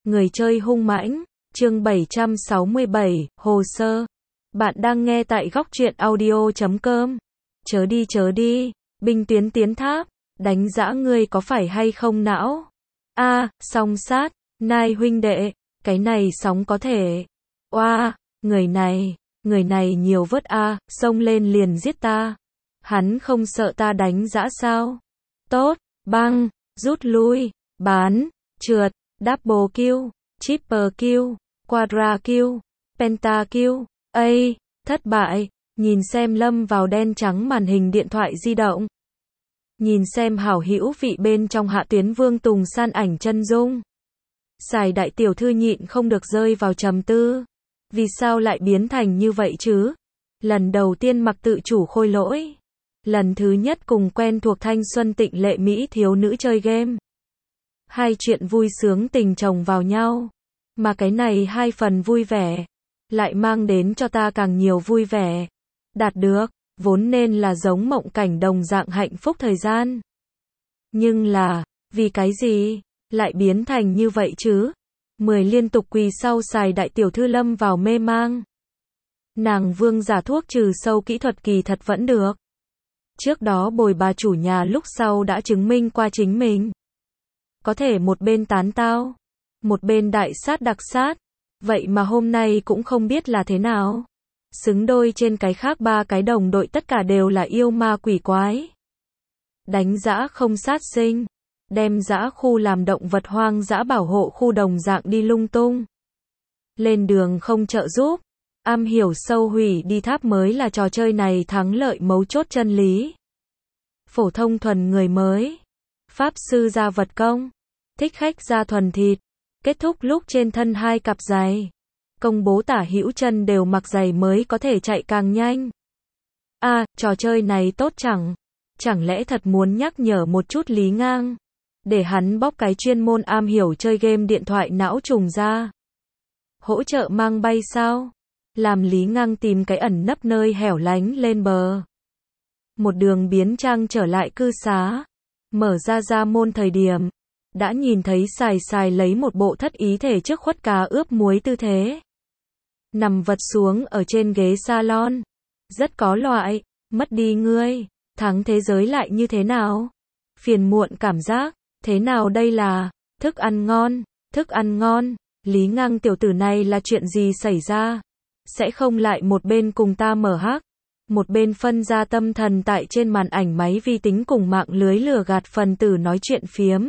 Người chơi hung mãnh, chương 767, hồ sơ. Bạn đang nghe tại góc truyện audio.com. Chớ đi, binh tuyến tiến tháp, đánh dã ngươi có phải hay không não? Song sát, nai huynh đệ, cái này sóng có thể. Oa, người này nhiều vớt xông lên liền giết ta. Hắn không sợ ta đánh dã sao? Tốt, băng, rút lui, bán, trượt, double kill, triple kill, quadra kill, penta kill. Thất bại, nhìn xem lâm vào đen trắng màn hình điện thoại di động. Nhìn xem hảo hữu vị bên trong Hạ Tuyến Vương Tùng San ảnh chân dung. Sài đại tiểu thư nhịn không được rơi vào trầm tư. Vì sao lại biến thành như vậy chứ? Lần đầu tiên mặc tự chủ khôi lỗi. Lần thứ nhất cùng quen thuộc thanh xuân tịnh lệ mỹ thiếu nữ chơi game. Hai chuyện vui sướng tình chồng vào nhau. Mà cái này hai phần vui vẻ lại mang đến cho ta càng nhiều vui vẻ. Đạt được, vốn nên là giống mộng cảnh đồng dạng hạnh phúc thời gian. Nhưng là, vì cái gì lại biến thành như vậy chứ? 10 liên tục quỳ sau Sài đại tiểu thư lâm vào mê mang. Nàng vương giả thuốc trừ sâu kỹ thuật kỳ thật vẫn được. Trước đó bồi bà chủ nhà lúc sau đã chứng minh qua chính mình. Có thể một bên tán tao, một bên đại sát đặc sát. Vậy mà hôm nay cũng không biết là thế nào. Xứng đôi trên cái khác ba cái đồng đội tất cả đều là yêu ma quỷ quái. Đánh dã không sát sinh. Đem dã khu làm động vật hoang dã bảo hộ khu đồng dạng đi lung tung. Lên đường không trợ giúp. Am hiểu sâu hủy đi tháp mới là trò chơi này thắng lợi mấu chốt chân lý. Phổ thông thuần người mới. Pháp sư ra vật công. Thích khách ra thuần thịt. Kết thúc lúc trên thân 2 cặp giày. Công bố tả hữu chân đều mặc giày mới có thể chạy càng nhanh. Trò chơi này tốt chẳng? Chẳng lẽ thật muốn nhắc nhở một chút Lý Ngang? Để hắn bóc cái chuyên môn am hiểu chơi game điện thoại não trùng ra. Hỗ trợ mang bay sao? Làm Lý Ngang tìm cái ẩn nấp nơi hẻo lánh lên bờ. Một đường biến trang trở lại cư xá. Mở ra môn thời điểm. Đã nhìn thấy Sài lấy một bộ thất ý thể trước khuất cá ướp muối tư thế. Nằm vật xuống ở trên ghế salon. Rất có loại, mất đi ngươi, thắng thế giới lại như thế nào? Phiền muộn cảm giác, thế nào đây là, thức ăn ngon, Lý Ngang tiểu tử này là chuyện gì xảy ra? Sẽ không lại một bên cùng ta mở hắc, một bên phân ra tâm thần tại trên màn ảnh máy vi tính cùng mạng lưới lừa gạt phần tử nói chuyện phiếm.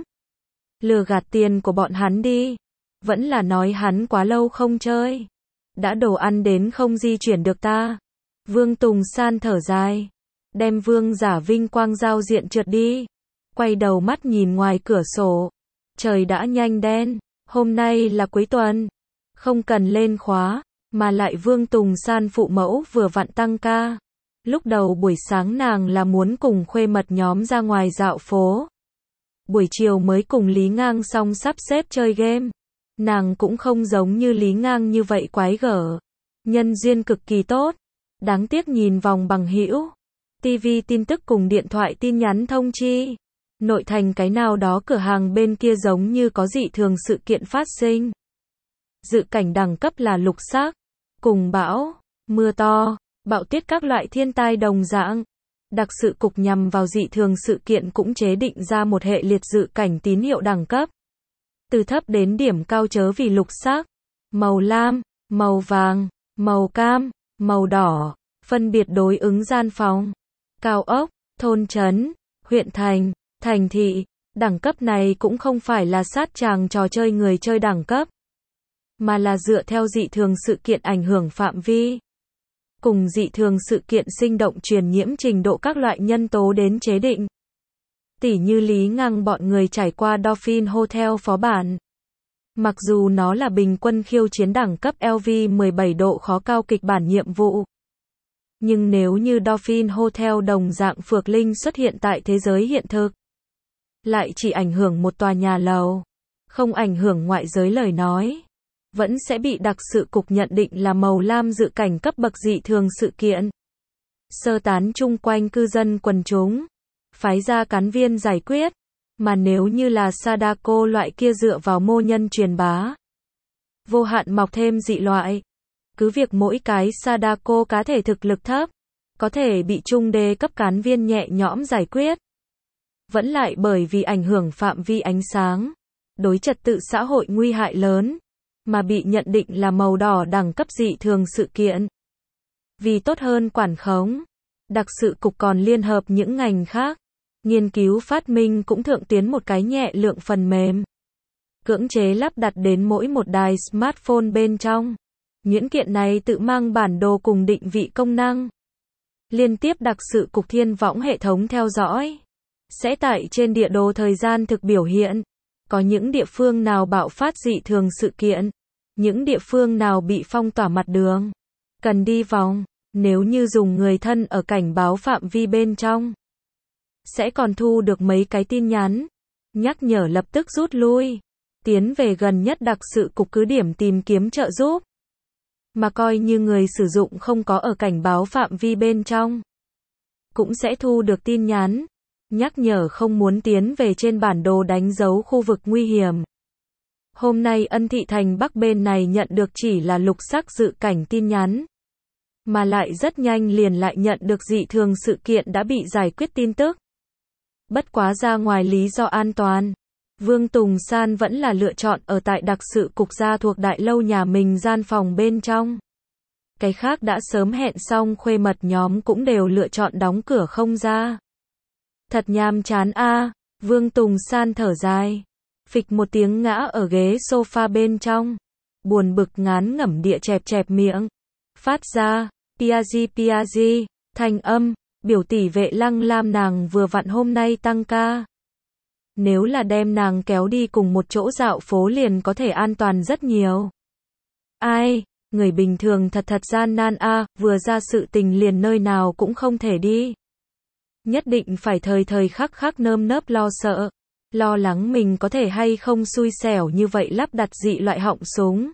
Lừa gạt tiền của bọn hắn đi. Vẫn là nói hắn quá lâu không chơi. Đã đồ ăn đến không di chuyển được ta. Vương Tùng San thở dài. Đem vương giả vinh quang giao diện trượt đi. Quay đầu mắt nhìn ngoài cửa sổ. Trời đã nhanh đen. Hôm nay là cuối tuần. Không cần lên khóa. Mà lại Vương Tùng San phụ mẫu vừa vặn tăng ca. Lúc đầu buổi sáng nàng là muốn cùng khuê mật nhóm ra ngoài dạo phố. Buổi chiều mới cùng Lý Ngang xong sắp xếp chơi game. Nàng cũng không giống như Lý Ngang như vậy quái gở. Nhân duyên cực kỳ tốt. Đáng tiếc nhìn vòng bằng hữu, TV tin tức cùng điện thoại tin nhắn thông chi. Nội thành cái nào đó cửa hàng bên kia giống như có dị thường sự kiện phát sinh. Dự cảnh đẳng cấp là lục sắc. Cùng bão, mưa to, bão tuyết các loại thiên tai đồng dạng. Đặc sự cục nhằm vào dị thường sự kiện cũng chế định ra một hệ liệt dự cảnh tín hiệu đẳng cấp. Từ thấp đến điểm cao chớ vì lục sắc, màu lam, màu vàng, màu cam, màu đỏ, phân biệt đối ứng gian phòng, cao ốc, thôn trấn, huyện thành, thành thị. Đẳng cấp này cũng không phải là sát tràng trò chơi người chơi đẳng cấp, mà là dựa theo dị thường sự kiện ảnh hưởng phạm vi. Cùng dị thường sự kiện sinh động truyền nhiễm trình độ các loại nhân tố đến chế định. Tỉ như Lý Ngang bọn người trải qua Dolphin Hotel phó bản. Mặc dù nó là bình quân khiêu chiến đẳng cấp LV17 độ khó cao kịch bản nhiệm vụ. Nhưng nếu như Dolphin Hotel đồng dạng phược linh xuất hiện tại thế giới hiện thực, lại chỉ ảnh hưởng một tòa nhà lầu, không ảnh hưởng ngoại giới lời nói, vẫn sẽ bị đặc sự cục nhận định là màu lam dự cảnh cấp bậc dị thường sự kiện. Sơ tán chung quanh cư dân quần chúng. Phái ra cán viên giải quyết. Mà nếu như là Sadako loại kia dựa vào mô nhân truyền bá, vô hạn mọc thêm dị loại. Cứ việc mỗi cái Sadako cá thể thực lực thấp, có thể bị trung đê cấp cán viên nhẹ nhõm giải quyết. Vẫn lại bởi vì ảnh hưởng phạm vi ánh sáng, đối trật tự xã hội nguy hại lớn, mà bị nhận định là màu đỏ đẳng cấp dị thường sự kiện. Vì tốt hơn quản khống, đặc sự cục còn liên hợp những ngành khác, nghiên cứu phát minh cũng thượng tiến một cái nhẹ lượng phần mềm. Cưỡng chế lắp đặt đến mỗi một đài smartphone bên trong. Nhuyễn kiện này tự mang bản đồ cùng định vị công năng. Liên tiếp đặc sự cục thiên võng hệ thống theo dõi. Sẽ tại trên địa đồ thời gian thực biểu hiện. Có những địa phương nào bạo phát dị thường sự kiện. Những địa phương nào bị phong tỏa mặt đường. Cần đi vòng. Nếu như dùng người thân ở cảnh báo phạm vi bên trong. Sẽ còn thu được mấy cái tin nhắn. Nhắc nhở lập tức rút lui. Tiến về gần nhất đặc sự cục cứ điểm tìm kiếm trợ giúp. Mà coi như người sử dụng không có ở cảnh báo phạm vi bên trong. Cũng sẽ thu được tin nhắn. Nhắc nhở không muốn tiến về trên bản đồ đánh dấu khu vực nguy hiểm. Hôm nay Ân Thị Thành Bắc bên này nhận được chỉ là lục sắc dự cảnh tin nhắn. Mà lại rất nhanh liền lại nhận được dị thường sự kiện đã bị giải quyết tin tức. Bất quá ra ngoài lý do an toàn. Vương Tùng San vẫn là lựa chọn ở tại đặc sự cục gia thuộc đại lâu nhà mình gian phòng bên trong. Cái khác đã sớm hẹn xong khuê mật nhóm cũng đều lựa chọn đóng cửa không ra. Thật nhàm chán a. Vương Tùng San thở dài. Phịch một tiếng ngã ở ghế sofa bên trong. Buồn bực ngán ngẩm địa chẹp chẹp miệng. Phát ra, piazi, thanh âm, biểu tỷ Vệ Lăng Lam nàng vừa vặn hôm nay tăng ca. Nếu là đem nàng kéo đi cùng một chỗ dạo phố liền có thể an toàn rất nhiều. Ai, người bình thường thật gian nan a, vừa ra sự tình liền nơi nào cũng không thể đi. Nhất định phải thời khắc nơm nớp lo sợ, lo lắng mình có thể hay không xui xẻo như vậy lắp đặt dị loại họng súng.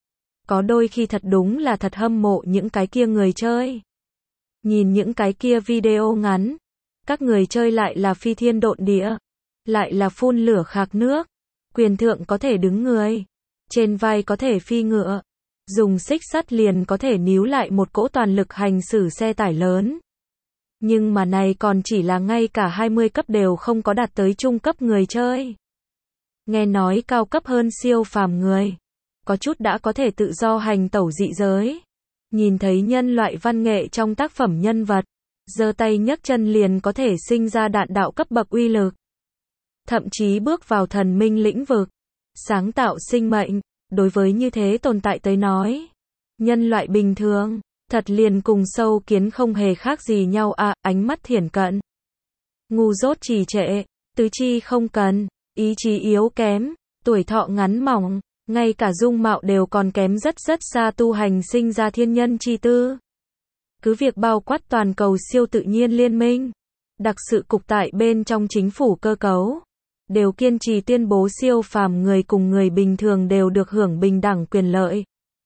Có đôi khi thật đúng là thật hâm mộ những cái kia người chơi. Nhìn những cái kia video ngắn, các người chơi lại là phi thiên độn địa. Lại là phun lửa khạc nước, quyền thượng có thể đứng người, trên vai có thể phi ngựa, dùng xích sắt liền có thể níu lại một cỗ toàn lực hành xử xe tải lớn. Nhưng mà này còn chỉ là ngay cả 20 cấp đều không có đạt tới trung cấp người chơi. Nghe nói cao cấp hơn siêu phàm người, có chút đã có thể tự do hành tẩu dị giới. Nhìn thấy nhân loại văn nghệ trong tác phẩm nhân vật, giơ tay nhấc chân liền có thể sinh ra đạn đạo cấp bậc uy lực. Thậm chí bước vào thần minh lĩnh vực, sáng tạo sinh mệnh, đối với như thế tồn tại tới nói. Nhân loại bình thường, thật liền cùng sâu kiến không hề khác gì nhau à, ánh mắt thiển cận. Ngu dốt trì trệ, tứ chi không cần, ý chí yếu kém, tuổi thọ ngắn mỏng, ngay cả dung mạo đều còn kém rất xa tu hành sinh ra thiên nhân chi tư. Cứ việc bao quát toàn cầu siêu tự nhiên liên minh, đặc sự cục tại bên trong chính phủ cơ cấu. Đều kiên trì tuyên bố siêu phàm người cùng người bình thường đều được hưởng bình đẳng quyền lợi.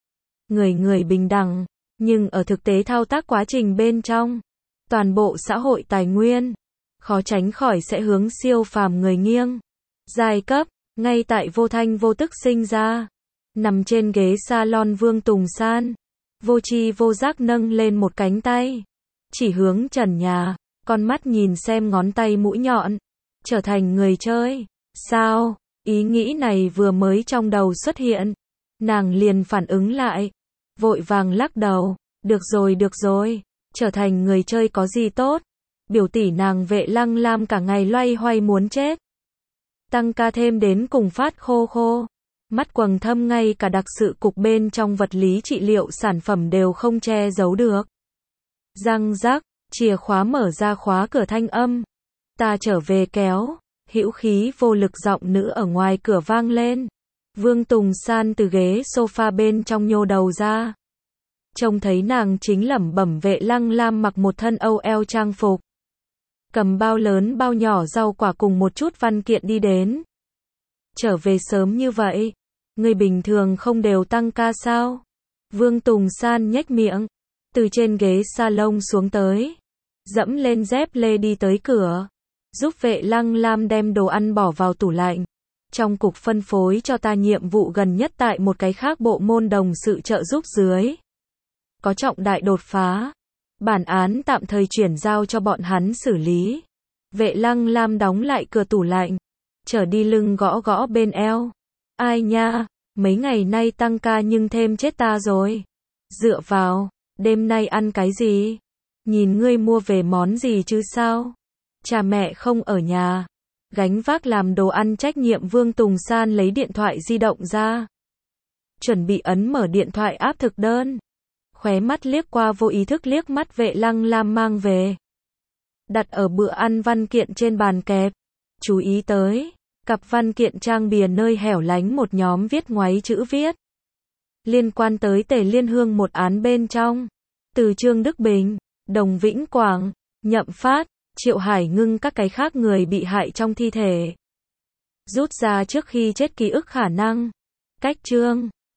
Người bình đẳng, nhưng ở thực tế thao tác quá trình bên trong, toàn bộ xã hội tài nguyên, khó tránh khỏi sẽ hướng siêu phàm người nghiêng. Giai cấp, ngay tại vô thanh vô tức sinh ra. Nằm trên ghế salon Vương Tùng San, vô tri vô giác nâng lên một cánh tay. Chỉ hướng trần nhà, con mắt nhìn xem ngón tay mũi nhọn. Trở thành người chơi. Sao? Ý nghĩ này vừa mới trong đầu xuất hiện. Nàng liền phản ứng lại. Vội vàng lắc đầu. Được rồi. Trở thành người chơi có gì tốt. Biểu tỷ nàng Vệ Lăng Lam cả ngày loay hoay muốn chết. Tăng ca thêm đến cùng phát khô. Mắt quầng thâm ngay cả đặc sự cục bên trong vật lý trị liệu sản phẩm đều không che giấu được. Răng rắc, chìa khóa mở ra khóa cửa thanh âm. Ta trở về kéo, hữu khí vô lực giọng nữ ở ngoài cửa vang lên. Vương Tùng San từ ghế sofa bên trong nhô đầu ra. Trông thấy nàng chính lẩm bẩm Vệ Lăng Lam mặc một thân OL trang phục. Cầm bao lớn bao nhỏ rau quả cùng một chút văn kiện đi đến. Trở về sớm như vậy, người bình thường không đều tăng ca sao? Vương Tùng San nhếch miệng, từ trên ghế salon xuống tới. Dẫm lên dép lê đi tới cửa. Giúp Vệ Lăng Lam đem đồ ăn bỏ vào tủ lạnh. Trong cục phân phối cho ta nhiệm vụ gần nhất tại một cái khác bộ môn đồng sự trợ giúp dưới. Có trọng đại đột phá. Bản án tạm thời chuyển giao cho bọn hắn xử lý. Vệ Lăng Lam đóng lại cửa tủ lạnh. Trở đi lưng gõ gõ bên eo. Ai nha, mấy ngày nay tăng ca nhưng thêm chết ta rồi. Dựa vào, đêm nay ăn cái gì? Nhìn ngươi mua về món gì chứ sao? Cha mẹ không ở nhà. Gánh vác làm đồ ăn trách nhiệm Vương Tùng San lấy điện thoại di động ra. Chuẩn bị ấn mở điện thoại áp thực đơn. Khóe mắt liếc qua vô ý thức liếc mắt Vệ Lăng Lam mang về. Đặt ở bữa ăn văn kiện trên bàn kẹp. Chú ý tới, cặp văn kiện trang bìa nơi hẻo lánh một nhóm viết ngoáy chữ viết. Liên quan tới Tề Liên Hương một án bên trong. Từ Trương Đức Bình, Đồng Vĩnh Quảng, Nhậm Phát, Triệu Hải Ngưng các cái khác người bị hại trong thi thể. Rút ra trước khi chết ký ức khả năng. Cách chương